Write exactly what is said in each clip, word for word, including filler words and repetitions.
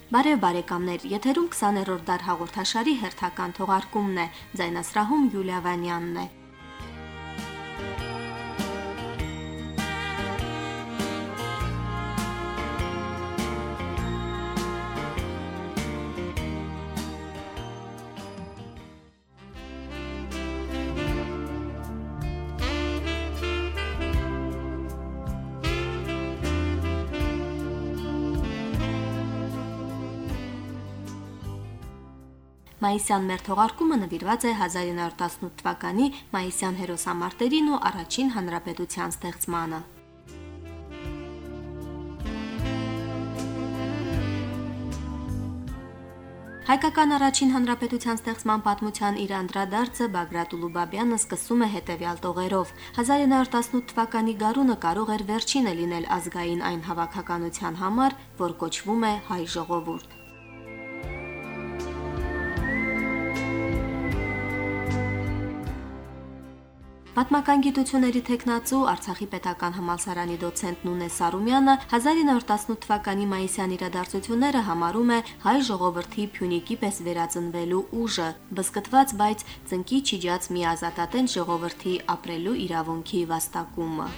Բարև բարեկամներ, եթերում քսաներորդ դար հաղորդաշարի հերթական թողարկումն է, ձայնասրահում Յուլիա Վանյանն է։ Մայիսյան մեր թողարկումը նվիրված է հազար իննսուն տասնութ թվականի մայիսյան հերոսամարտերին ու առաջին հանրապետության ստեղծմանը։ Հայկական առաջին հանրապետության ստեղծման պատմության իր անդրադարձը Բագրատ Ուլուբաբյանը սկսում է հետևյալ տողերով. հազար իննսուն տասնութ թվականի գարունը կարող էր վերջինը լինել ազգային այն հավաքականության համար, որ կոչվում է հայ ժողովուրդ։ Պատմական գիտությունների թեկնածու Արցախի պետական համալսարանի դոցենտ Նունե Սարումյանը հազար իննսուն տասնութ թվականի մայիսյան իրադարձությունները համարում է հայ ժողովրդի Փյունիկի պես վերածնվելու ուժը, բզկտված, բայց ծնկի չիջած մի ազատատենչ ժողովրդի ապրելու իրավունքի վաստակումը։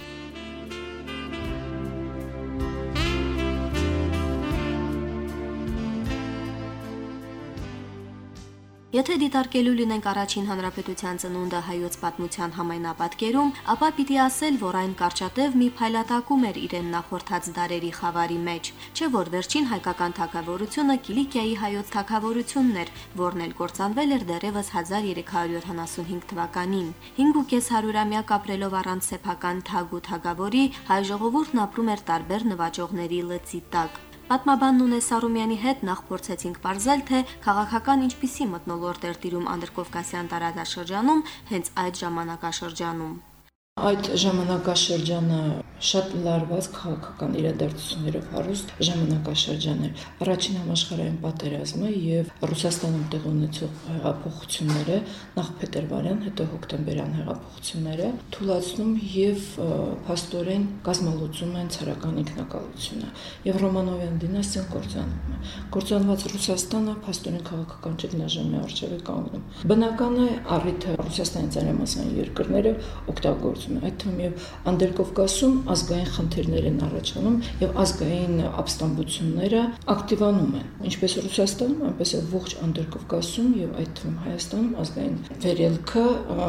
Եթե դիտարկելու լինենք առաջին հանրապետության ծնունդը հայոց պատմության համայնապատկերում, ապա պիտի ասել, որ այն կարճատև մի փայլատակում էր իրեն նախորդած դարերի խավարի մեջ, չէ որ վերջին հայկական թագավորությունը Կիլիկիայի հայոց թագավորությունն էր, որն էլ կործանվել էր դեռևս հազար երեք հարյուր յոթանասունհինգ թվականին։ հինգ ու կես հարյուրամյակ ապրելով առանց սեփական թագ ու թագավորի, հայ ժողովուրդն ապրում էր տարբեր նվաճողների լծի տակ։ Պատմաբան Նունե Սարումյանի հետ նախ փորձեցինք պարզել, թե քաղաքական ինչպիսի մթնոլորտ էր տիրում Անդրկովկասյան տարածաշրջանում հենց այդ ժամանակաշրջանում։ Այդ ժամանակաշրջանը շատ լարված քաղաքական իրադարձություններով հարուստ ժամանակաշրջան էր։ Առաջին համաշխարհային պատերազմը եւ Ռուսաստանում տեղի ունեցող հեղափոխությունները, նախ փետրվարյան, հետո հոկտեմբերյան հեղափոխությունները թույլատնում եւ փաստորեն կազմալուծում են ցարական ինքնակալությունը եւ Ռոմանովյան դինաստիան կործանում է։ Կործանված Ռուսաստանը փաստորեն քաղաքական ճգնաժամի առջև է կանգնում։ Բնական է առիթը Ռուսաստանի ցարամասային երկրները օգտագործում այդ թվում եւ Անդրկովկասում ազգային խնդիրներ են առաջանում եւ ազգային ապստամբությունները ակտիվանում են ինչպես Ռուսաստանում, այնպես էլ ողջ Անդրկովկասում եւ այդ թվում Հայաստանում ազգային վերելքը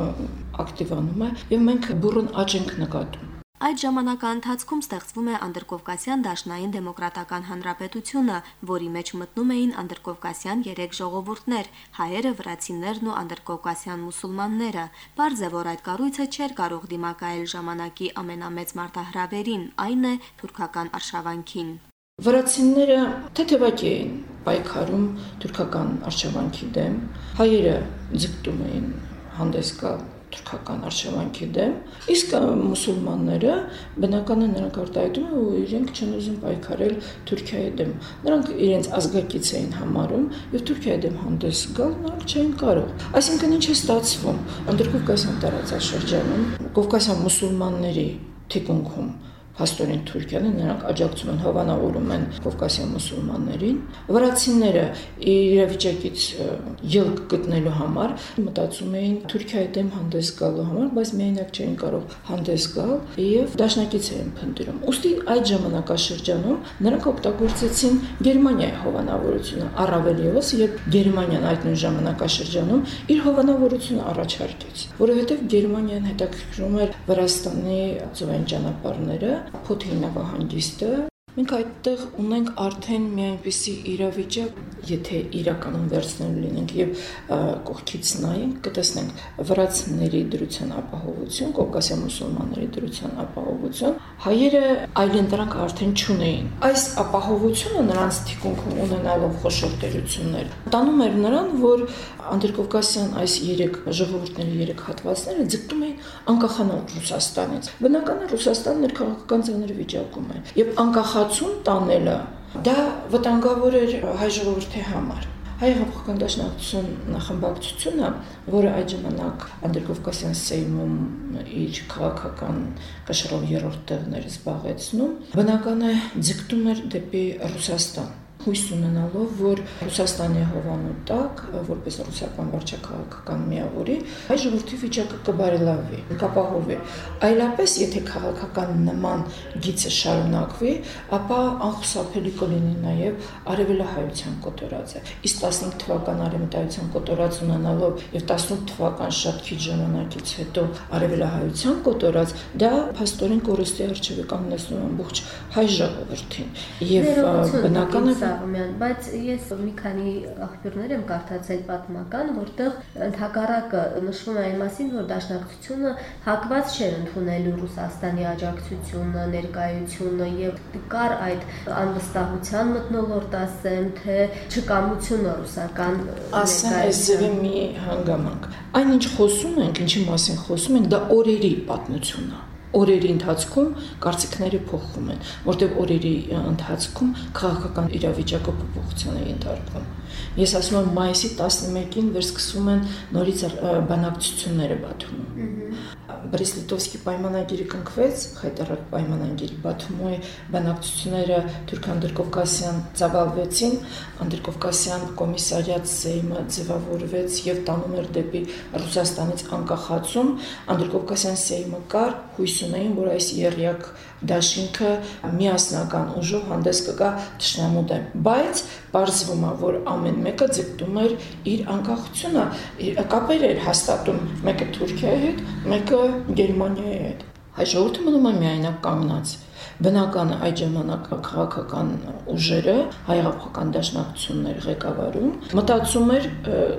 ակտիվանում է եւ մենք բուրըն աճ ենք նկատում։ Այդ ժամանակահատվածում ստեղծվում է Անդրկովկասյան Դաշնային դեմոկրատական հանրապետությունը, որի մեջ մտնում էին անդրկովկասյան երեք ժողովուրդներ՝ հայերը, վրացիներն ու անդրկովկասյան մուսուլմանները։ Պարզ է, որ այդ կառույցը չէր կարող դիմակայել ժամանակի ամենամեծ մարտահրավերին, այն է թուրքական արշավանքին։ Վրացիները թեթևակի էին պայքարում թուրքական արշավանքի դեմ, հայերը ձգտում էին հանդես գալ թուրքական արշավանքի դեմ, իսկ մուսուլմանները բնական է նրանք արտահայտում են ու իրենք չեն ուզում պայքարել Թուրքիայի դեմ։ Նրանք իրենց ազգակից էին համարում եւ Թուրքիայի դեմ հանդես գալ նրանք չէին կարող։ Այսինքն ինչ է ստացվում Անդրկովկասյան տարածաշրջանում, Կովկասյան մուսուլմանների թիկունքում Փաստորեն Թուրքիան նրանք աջակցում են հովանավորում են Կովկասյան մուսուլմաններին, վրացիները իրավիճակից ելք գտնելու համար մտածում էին Թուրքիայի դեմ հանդես գալու համար, բայց միայնակ չէին կարող հանդես գալ եւ դաշնակից էին փնտրում։ Ուստի այդ ժամանակաշրջանում նրանք օգտագործեցին Գերմանիայի հովանավորությունը, առավել եւս երբ Գերմանիան այդ նույն ժամանակաշրջանում իր հովանավորությունը առաջարկեց, որովհետեւ Գերմանիան հետաքրքրում էր Վրաստանի ծովային ճանապարհները Փոթի նավահանգիստը մենք այդտեղ ունենք արդեն մի այնպիսի իրավիճակ, եթե իրականում վերցնելու լինենք եւ կողքից նայենք, կտեսնենք վրացիների դրության ապահովություն, կովկասյան մուսուլմանների դրության ապահովություն, հայերը այլեն դրանք արդեն չունեին։ Այս ապահովությունը նրանց թիկունքում ունենալով խոշոր տերություններ տանում էր նրան, որ Անդրկովկասյան այս երեք ժողովուրդների երեք հատվածները ձգտում էին անկախանալ Ռուսաստանից։ Բնական է Ռուսաստանն իր քաղաքական ծանր վիճակում է եւ անկախացում տանելը դա վտանգավոր էր հայ ժողովրդի համար։ Հայ հեղափոխական դաշնակցություն նախամբակցությունը, որը այդ ժամանակ Անդրկովկասյան Սեյմում իր քաղաքական կշռով երրորդ տեղն էր զբաղեցնում, բնական է ձգտում էր դեպի Ռուսաստան։ հույս ունենալով, որ Ռուսաստանի հովանու տակ, որպես ռուսական վարչակարգական միավորի, հայ ժողովրդի վիճակը կբարելավի, կապահովի։ Այլապես, եթե քաղաքական նման գիծը շարունակվի, ապա անխուսափելի կլինի նաև արևելահայության կոտորածը։ Իսկ տասնհինգ թվական արևմտայության կոտորած ունենալով եւ տասնութ թվական շատ քիչ ժամանակից հետո արևելահայության կոտորած, դա փաստորեն կորստի արժեվի կանգնեցնում ամբողջ հայ ժողովրդին։ Եվ բնական է, բայց ես մի քանի աղբյուրներ եմ կարդացել պատմական, որտեղ ընդհակառակը նշվում է այն մասին, որ դաշնակցությունը հակված չէր ընդունելու Ռուսաստանի աջակցությունը, ներկայությունը եւ կար այդ անվստահության մթնոլորտ, ասեմ, թե չկամությունը ռուսական ներկայության մի հանգամանք։ Այնինչ խոսում ենք, ինչի մասին խոսում ենք, դա օրերի պատմությունն է։ Օրերի ընթացքում կարծիքները փոխվում են, որտեղ օրերի ընթացքում քաղաքական իրավիճակը փոփոխության է ենթարկվում։ Ես ասում եմ մայիսի տասնմեկին վերսկսվում են նորից բանակցությունները Բաթումում։ Բրեստ-Լիտովսկի պայմանագիրը կնքվեց, հայտարարակ պայմանագիրը Բաթումի բանակցությունները Թուրք-Անդրկովկասյան ծավալվեցին, Անդրկովկասյան կոմիսարիատ Սեյմը ձևավորվեց եւ տանում էր դեպի Ռուսաստանից անկախացում, Անդրկովկասյան Սեյմը կար, հույս ունեին, որ այս երյակ դաշինքը միասնական ուժով հանդես կգա թշնամու դեմ, բայց պարզվում է, որ ամեն մեկը ձգտում էր իր անկախությունը, կապեր էր հաստատում, մեկը Թուրքիայի հետ, մեկը Գերմանիայի հետ։ Հայ ժողովուրդը մնում է միայնակ կանգնած։ Բնական է այդ ժամանակ քաղաքական ուժերը, հայ-աղափական դաշնակցություններ ղեկավարում, մտածում էր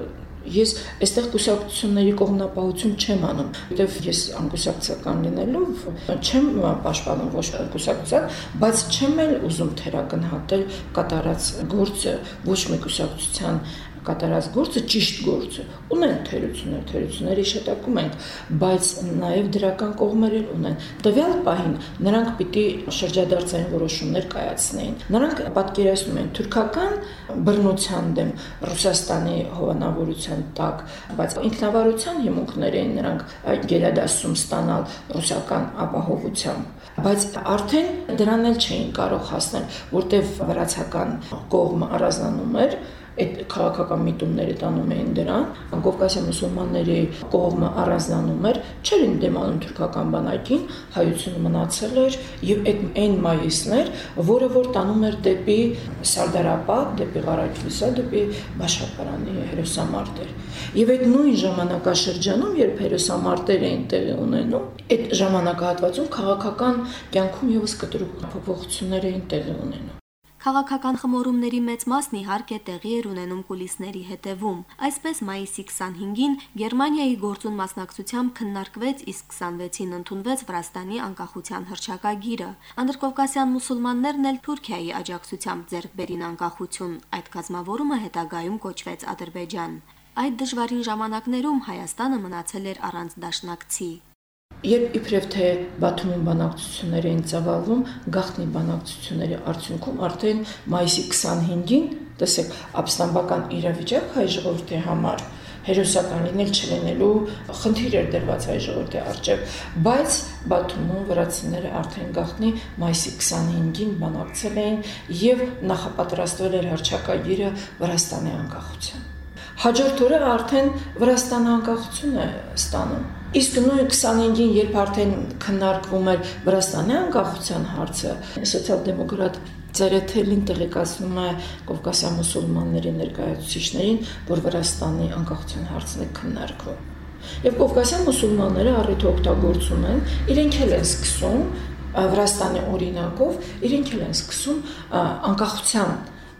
ես այստեղ կուսակցությունների կողմնապահություն չեմ անում, որտեղ ես անկուսակցական լինելով չեմ պաշտպանում ոչ կուսակցության, բայց չեմ էլ ուզում թերագնահատել կատարած գործը, ոչ մի կուսակցության կատարած գործը ճիշտ գործը։ Ունեն թերություններ, թերությունների շտակում ենք, բայց նաև դրական կողմեր ունեն։ Տվյալ պահին նրանք պիտի շրջադարձային որոշումներ կայացնեին։ Նրանք պատկերացնում են թուրքական բռնության դեմ Ռուսաստանի հովանավորության տակ, բայց ինքնավարության հիմունքներ էին նրանք գերադասում ստանալ ռուսական ապահովությամբ։ Բայց արդեն դրան էլ չէին կարող հասնել, որտեղ վրացական կողմը առանձնանում էր, այդ քաղաքական միտումները տանում էին դրան, Կովկասյան մուսուլմանների կողմը առանձնանում էր, չէր դեմանում թուրքական բանակին, հայությունը մնացել էր եւ այդ այն մայիսն էր, որը որ տանում էր դեպի Սարդարապատ, դեպի Ղարաքիլիսա, դեպի Բաշապարանի հերոսամարտեր։ Եվ այդ նույն ժամանակաշրջանում, երբ հերոսամարտեր էին տեղի ունենում, այդ ժամանակահատվածում քաղաքական կյանքում եւս կտրուկ փոփոխություններ էին տեղի ունենում։ Քաղաքական խմորումների մեծ մասն իհարկե տեղի էր ունենում կուլիսների հետևում։ Այսպես մայիսի քսանհինգին Գերմանիայի գործուն մասնակցությամբ քննարկվեց, իսկ քսանվեցին ընդունվեց Վրաստանի անկախության հռչակագիրը։ Անդրկովկասյան մուսուլմաններն էլ Թուրքիայի աջակցությամբ ձեռք բերին անկախություն։ Այդ կազմավորումը հետագայում կոչվեց Ադրբեջան։ Այդ դժվարին ժամանակներում Հայաստանը մնացել էր առանց դաշնակցի։ Երբ իբրև թե Բաթումում բանակցություններ էին ծավալվում, գաղտնի բանակցությունների արդյունքում արդեն մայիսի քսանհինգին, տեսեք, ապստամբական իրավիճակ հայ ժողովրդի համար հերոսական լինել չլինելու խնդիր էր դրված հայ ժողովրդի առջև, բայց Բաթումում վրացիները արդեն գաղտնի մայիսի քսանհինգին բանակցել էին եւ նախապատրաստվել էր հռչակագիրը Վրաստանի անկախության։ Հաջորդ օրը արդեն Վրաստանը անկախություն է ստանում։ Իսկ նույն քսանհինգին, երբ արդեն քննարկվում էր Վրաստանի անկախության հարցը, սոցիալ-դեմոկրատ Ծերեթելին տեղեկացնում է Կովկասյան մուսուլմանների ներկայացուցիչներին, որ Վրաստանի անկախության հարցն է քննարկվում։ Եվ Կովկասյան մուսուլմանները առիթ օգտագործում են, իրենք էլ են սկսում Վրաստանի օրինակով, իրենք էլ են սկսում անկախության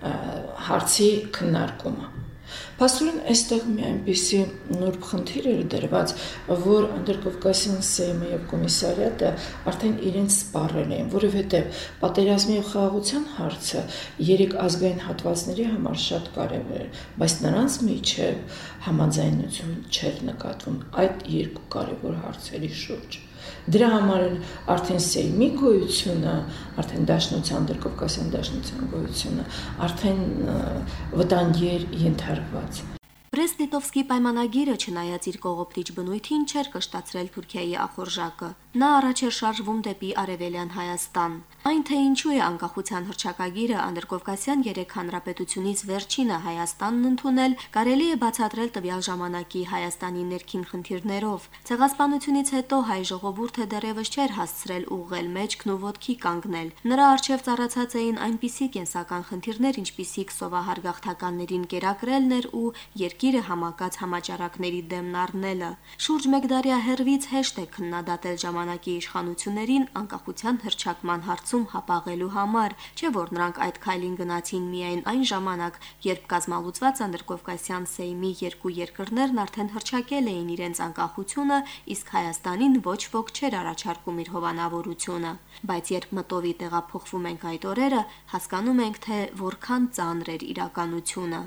հարցի քննարկումը։ Փաստորեն այստեղ մի այնպիսի նուրբ խնդիր էր դրված, որ Անդրկովկասյան Սեյմը եւ կոմիսարիատը արդեն իրենց սպառել էին, որովհետեւ պատերազմի եւ խաղաղության հարցը երեք ազգային հատվածների համար շատ կարեւոր էր, բայց նրանց միջև համաձայնություն չէր նկատվում այդ երկու կարեւոր հարցերի շուրջ։ Դրա համար արդեն Սեյմի գոյությունը, արդեն Դաշնության, Անդրկովկասյան Դաշնության գոյությունը արդեն վտանգի էր ենթարկված։ Բրեստ-Լիտովսկի պայմանագիրը, չնայած իր կողոպտիչ բնույթին, չէր կշտացրել Թուրքիայի ախորժակը։ Նա առաջ էր շարժվում դեպի Արևելյան Հայաստան։ Այն թե ինչու է անկախության հռչակագիրը Անդրկովկասյան երեք հանրապետությունից վերջինը Հայաստանն ընդունել, կարելի է բացատրել տվյալ ժամանակի Հայաստանի ներքին խնդիրներով։ Ցեղասպանությունից հետո հայ ժողովուրդը դեռևս չէր հասցրել ուղղել մեջքն ու ոտքի կանգնել։ Նրա առջև ծառացած էին այնպիսի կենսական խնդիրներ, ինչպիսիք սովահար գաղթականներին կերակրելն էր ու երկիրը համակած համաճարակների դեմն առնելը։ Շուրջ մեկ դարյա հեռվից հեշտ է քննադատել ժամանակի իշխանություններին անկախության հռչակման հարցում հապաղելու համար, չէ՞ որ նրանք այդ քայլին գնացին միայն այն ժամանակ, երբ կազմալուծված Անդրկովկասյան Սեյմի երկու երկրներն արդեն հռչակել էին իրենց անկախությունը, իսկ Հայաստանին ոչ ոք չէր առաջարկում իր հովանավորությունը։ Բայց երբ մտովի տեղափոխվում ենք այդ օրերը, հասկանում ենք, թե որքան ծանր էր իրականությունը։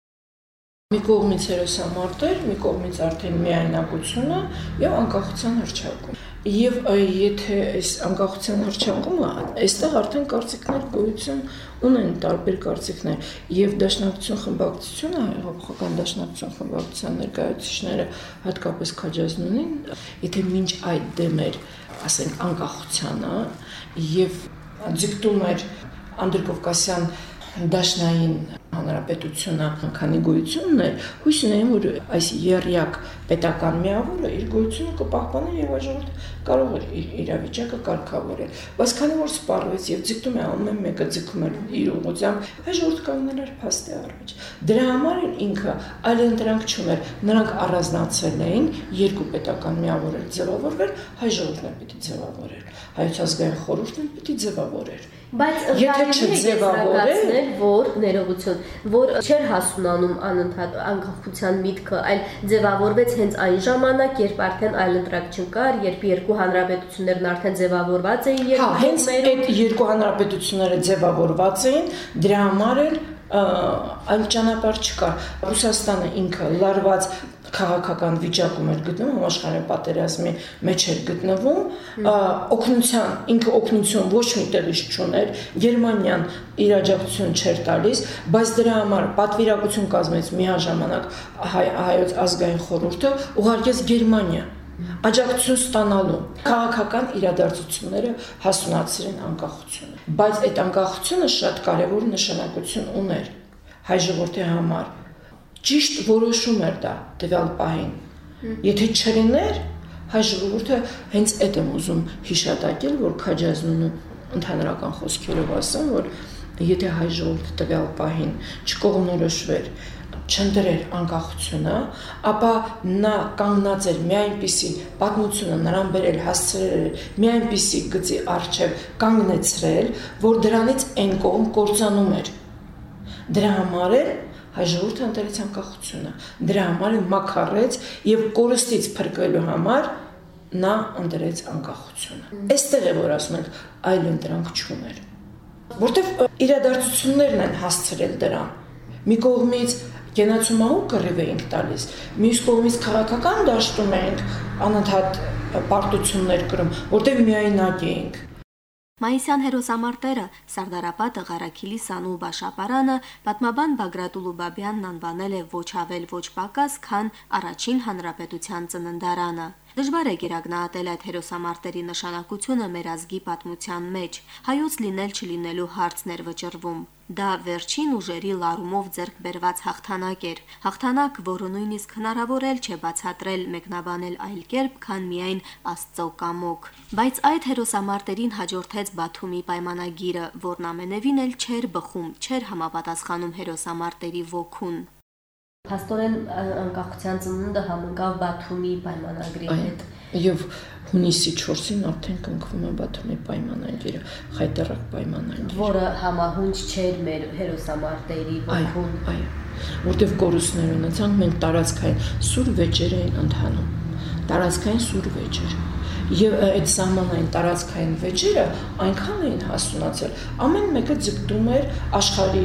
Մի կողմից հերոսամարտեր, մի կողմից արդեն միայնակությունը եւ անկախության հռչակում։ Եւ եթե այս անկախության հռչակումը, այստեղ արդեն կարծիքներ գոյություն ունեն, տարբեր կարծիքներ, եւ Դաշնակցություն խմբակցությունը, Հեղափոխական Դաշնակցություն խմբակցության ներկայացուցիչները հատկապես Քաջազնունին, եթե մինչ այդ դեմ էր, ասենք, անկախությանը եւ ձգտում էր Անդրկովկասյան Դաշնային հանրապետությունը քանի գոյություն ուներ, հույս ունեին, որ այս երյակ պետական միավորը իր գոյությունը կպահպանի եւ այժմ կարող էր իր իրավիճակը կարգավորել։ Բայց քանի որ սպառվեց եւ ձգտում է ամեն մեկը ձգում էր իր ուղղությամբ, այժմ կանգնել էր փաստի առաջ։ Դրա համար ինքը այլընտրանք չուներ, նրանք առանձնացել էին, երկու պետական միավոր էր ձևավորվել, հայ ժողովուրդն պիտի ձևավորեր, հայոց ազգային խորհուրդն պիտի ձևավորեր։ Բայց եթե չձևավորել, որ ներողություն, որ չէր հասունանում անընդհատ անկախության միտքը, այլ ձևավորվեց հենց այն ժամանակ, երբ արդեն այլընտրանք չկար, երբ երկու հանրապետություններն արդեն ձևավորված էին եւ հենց այդ երկու հանրապետությունները ձևավորված էին, դրա համար էլ այլ ճանապարհ չկար։ Ռուսաստանը ինքը լարված քաղաքական վիճակում էր գտնվում, համաշխարհային պատերազմի մեջ էր գտնվում, օգնության, ինքը օգնություն ոչ մի տեղից չուներ, Գերմանիան իր աջակցություն չէր տալիս, բայց դրա համար պատվիրակություն կազմեց միաժամանակ հայոց ազգային խորհուրդը, ուղարկեց Գերմանիա աջակցություն ստանալու, քաղաքական իրադարձությունները հասունացրին անկախությունը։ Բայց այդ անկախությունը շատ կարևոր նշանակություն ուներ հայ ժողովրդի համար։ Ճիշտ որոշում էր դա տվյալ պահին։ Եթե չլիներ, հայ ժողովուրդը հենց այդ եմ ուզում հիշատակել, որ Քաջազնունու ընդհանրական խոսքերով ասեմ, որ եթե հայ ժողովուրդը տվյալ պահին չկողմնորոշվեր, չընտրեր անկախությունը, ապա նա կանգնած էր մի այնպիսի պատմությունը նրան բերել հասցրել, մի այնպիսի գծի առջև կանգնեցրել, որ դրանից այն կողմ կործանում էր։ Դրա համար է հայ ժողովուրդը ընտրեց անկախությունը, դրա համար է մաքարեց եւ կորստից փրկվելու համար նա ընտրեց անկախությունը։ Այստեղ է որ ասում ենք այլ ընտրանք չուներ, որտեվ իրադարձություններն են հասցրել դրան։ Մի կողմից գենացումահու կռիվ էինք տալիս, մյուս կողմից քաղաքական դաշտում էինք անընդհատ պարտություններ կրում, որտեղ միայնակ էինք։ Մայիսյան հերոսամարտերը Սարդարապատը, Ղարաքիլի Սանու Բաշապարանը պատմաբան Բագրատ Ուլուբաբյանն անվանել է ոչ ավել ոչ պակաս, քան առաջին հանրապետության ծննդարանը։ Դժվար է գերագնահատել այդ հերոսամարտերի նշանակությունը մեր ազգի պատմության մեջ։ Հայոց լինել չլինելու հարցն էր վճռվում։ Դա վերջին ուժերի լարումով ձեռք բերված հաղթանակ էր, հաղթանակ, որը նույնիսկ հնարավոր էլ չէ բացատրել, մեկնաբանել այլ կերպ, քան միայն Աստծո կամոք։ Բայց այդ հերոսամարտերին հաջորդեց Բաթումի պայմանագիրը, որն ամենևին էլ չէր բխում, չէր համապատասխանում հերոսամարտերի ոգուն։ Փաստորեն անկախության ծնունդը համընկավ Բաթումի պայմանագրի հետ։ Եվ հունիսի չորսին արդեն կնքվում է Բաթումի պայմանագիրը, խայտառակ պայմանագիր, որը համահունչ չէր մեր հերոսամարտերի ոգուն։ Այո, որտեղ կորուստներ ունեցանք, մենք տարածքային սուր վեճեր էին ընթանում, տարածքային սուր վեճեր։ Եվ այդ սահմանային տարածքային վեճերը այնքան էին հասունացել, ամեն մեկը ձգտում էր աշխարհի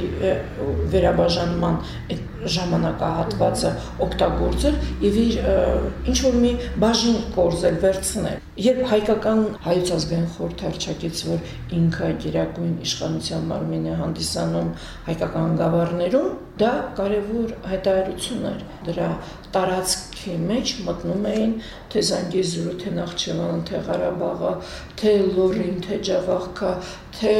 վերաբաժանման այդ ժամանակահատվածը օգտագործել եւ իր ինչ որ մի բաժին կորզել, վերցնել։ Երբ հայկական հայոց ազգային խորհուրդը հռչակեց, որ ինքը գերագույն իշխանության մարմին է հանդիսանում հայկական գավառներում, դա կարևոր հայտարարություն էր։ Դրա տարածք մտքի մեջ մտնում էին թե Զանգեզուրը, թե Նախճեվանը, թե Ղարաբաղը, թե Լոռին, թե Ջավախքը, թե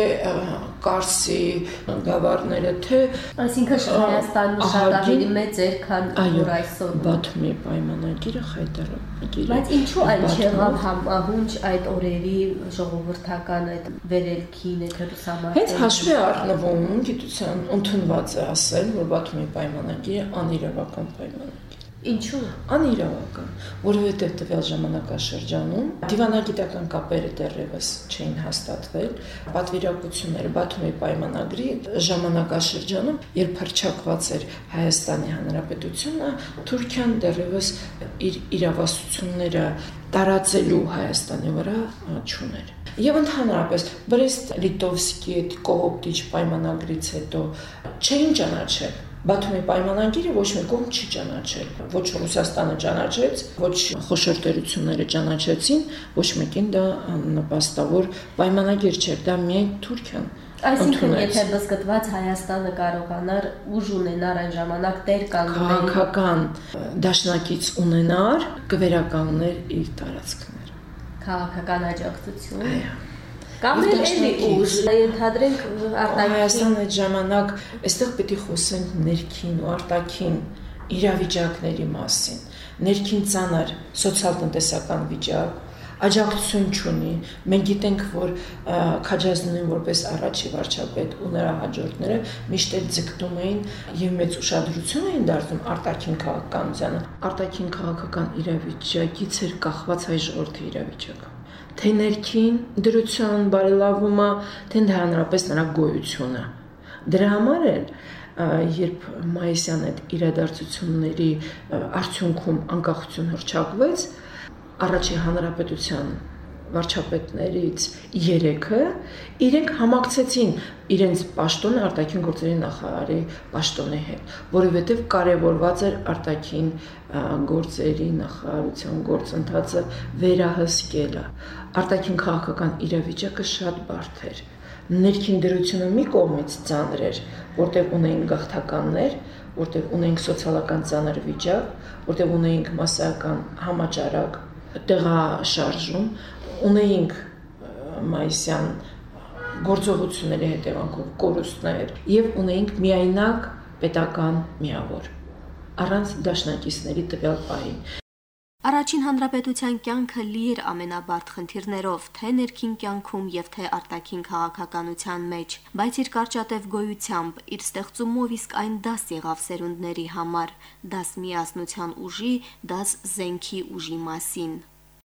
Կարսի գավառները, թե այսինքն Հայաստանը շատ ավելի մեծ էր, քան որ այսօր Բաթումի պայմանագիրը խայտարագիրը։ Բայց ինչու այն չեղավ համահունչ այդ օրերի ժողովրդական այդ վերելքին, այդ հրուսամարտերին։ Հենց հաշվի առնվում գիտության ընդունված է ասել, որ Բաթումի պայմանագիրը անիրավական պայմանագիր։ Ինչու՞։ Անիրավական, որովհետև տվյալ ժամանակաշրջանում դիվանագիտական կապերը դեռևս չէին հաստատվել, պատվիրակությունները Բաթումի պայմանագրի ժամանակաշրջանում, երբ հռչակված էր Հայաստանի Հանրապետությունը, Թուրքիան դեռևս իր իրավասությունները տարածելու Հայաստանի վրա չուներ։ Եվ ընդհանրապես Բրեստ-Լիտովսկի այդ կողոպտիչ պայմանագրից հետո չէին ճանաչել Բաթումի պայմանագիրը ոչ մի կողմ չի ճանաչել, ոչ Ռուսաստանը ճանաչեց, ոչ խոշոր տերությունները ճանաչեցին, ոչ մեկին դա նպաստավոր պայմանագիր չէր, դա միայն Թուրքիան։ Այսինքն, եթե բզկտված Հայաստանը կարողանար ուժ ունենար այն ժամանակ տեր կանգնել, քաղաքական դաշնակից ունենար, կվերականգներ իր տարածքները։ Քաղաքական աջակցություն։ Այո։ Կամ էլի ուժ, ենթադրենք արտաքին Հայաստանը այդ ժամանակ այստեղ պետք է խոսենք ներքին ու արտաքին իրավիճակների մասին, ներքին ծանր սոցիալ-տնտեսական վիճակ, աջակցություն չունի։ Մենք գիտենք, որ Քաջազնին որպես առաջի վարչապետ ու նրա հաջորդները միշտ էլ ձգտում էին եւ մեծ ուշադրություն էին դարձնում արտաքին քաղաքականությանը։ Արտաքին քաղաքական իրավիճակից էր կախված հայ ժողովրդի իրավիճակը։ Թե ներքին դրության բարելավումը, թե ընդհանրապես նրա գոյությունը։ Դրա համար էլ երբ Մայիսյան այդ իրադարձությունների արդյունքում անկախություն հռչակվեց, առաջի հանրապետության վարչապետներից երեքը իրենք համակցեցին իրենց պաշտոնը արտաքին գործերի նախարարի պաշտոնի հետ, որովհետև կարևորված էր արտաքին գործերի նախարարության գործընթացը վերահսկելը։ Արտաքին քաղաքական իրավիճակը շատ բարդ էր։ Ներքին դրությունը մի կողմից ծանր էր, որտեղ ունեին գաղթականներ, որտեղ ունեին սոցիալական ծանր վիճակ, որտեղ ունեին մասսայական համաճարակ տեղաշարժում, ունեինք Մայիսյան գործողությունների հետևանքով կորուստներ եւ ունեինք միայնակ պետական միավոր առանց դաշնակիցների տվյալ պահին։ Առաջին հանրապետության կյանքը լի էր ամենաբարդ խնդիրներով, թե ներքին կյանքում եւ թե արտաքին քաղաքականության մեջ, բայց իր կարճատև գոյությամբ, իր ստեղծումով իսկ այն դաս եղավ սերունդների համար, դաս միասնության ուժի, դաս զենքի ուժի մասին։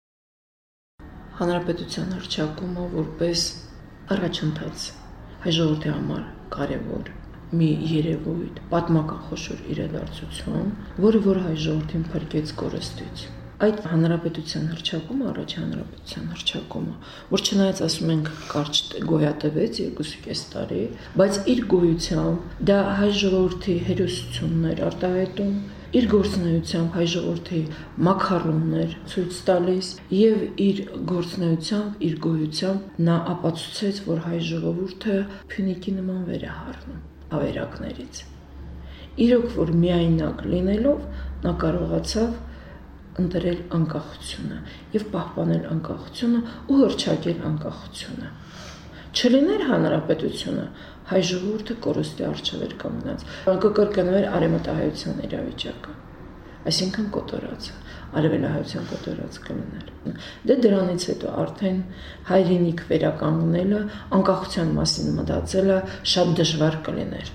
Հանրապետության հռչակումը որպես առաջընթաց հայ ժողովրդի համար կարևոր մի երևույթ, պատմական խոշոր իրադարձություն, որը որ հայ ժողովրդին փրկեց կորստից։ Այդ հանրապետության հռչակումը, առաջ հանրապետության հռչակումը, որ չնայած ասում ենք կարճ գոյատևեց երկուսուկես տարի, բայց իր գոյությամբ դա հայ ժողովրդի հերոսություններ արտահայտում, իր գործունեությամբ հայ ժողովրդի մաքարումներ ցույց տալիս եւ իր գործունեությամբ, իր գոյությամբ նա ապացուցեց, որ հայ ժողովուրդը փյունիկի նման վեր է հառնում ավերակներից։ Իրոք որ միայնակ լինելով նա կարողացավ ընտրել անկախությունը եւ պահպանել անկախությունը ու հռչակել անկախությունը։ Չլիներ հանրապետությունը, հայ ժողովուրդը կորստի առջև էր կանգնած, կկրկնվեր արևմտահայության իրավիճակը, այսինքն կոտորածը, արևելահայության կոտորած կլիներ։ Դե դրանից հետո արդեն հայրենիք վերականգնելը, անկախության մասին մտածելը շատ դժվար կլիներ։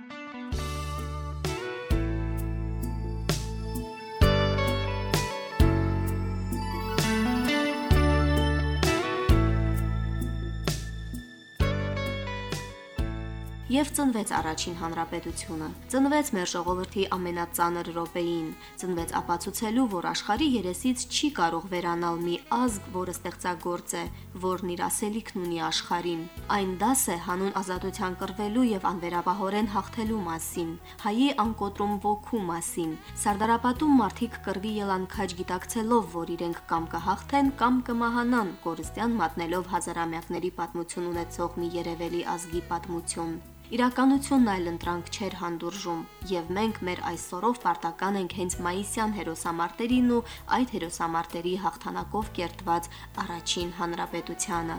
Եվ ծնվեց առաջին հանրապետությունը, ծնվեց մեր ժողովրդի ամենածանր րոպեին, ծնվեց ապացուցելու, որ աշխարհի երեսից չի կարող վերանալ մի ազգ, որը ստեղծագործ է, որն իր ասելիքն ունի աշխարհին։ Այն դաս է հանուն ազատության կռվելու եւ անվերապահորեն հաղթելու մասին, հայի անկոտրում ոգու մասին։ Սարդարապատում մարդիկ կռվի ելան քաջ գիտակցելով, որ իրենք կամ կհաղթեն, կամ կմահանան, կորստյան մատնելով հազարամյակների պատմություն ունեցող մի երևելի ազգի պատմություն։ Իրականությունն այլ ընտրանք չէր հանդուրժում, եւ մենք մեր այսօրով պարտական ենք հենց մայիսյան հերոսամարտերին ու այդ հերոսամարտերի հաղթանակով կերտված առաջին հանրապետությանը։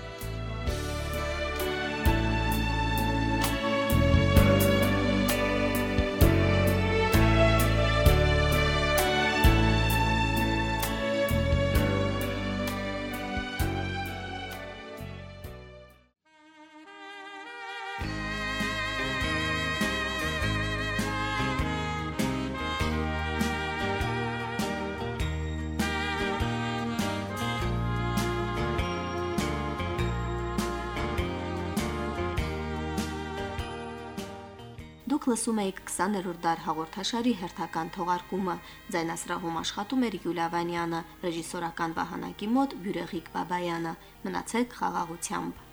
Դուք լսում եք քսաներորդ դար հաղորդաշարի հերթական թողարկումը։ Ձայնասրահում աշխատում էր Յուլիա Վանյանը, ռեժիսորական վահանակի մոտ Բյուրեգիկ Բաբայանը։ Մնացեք խաղաղությամբ։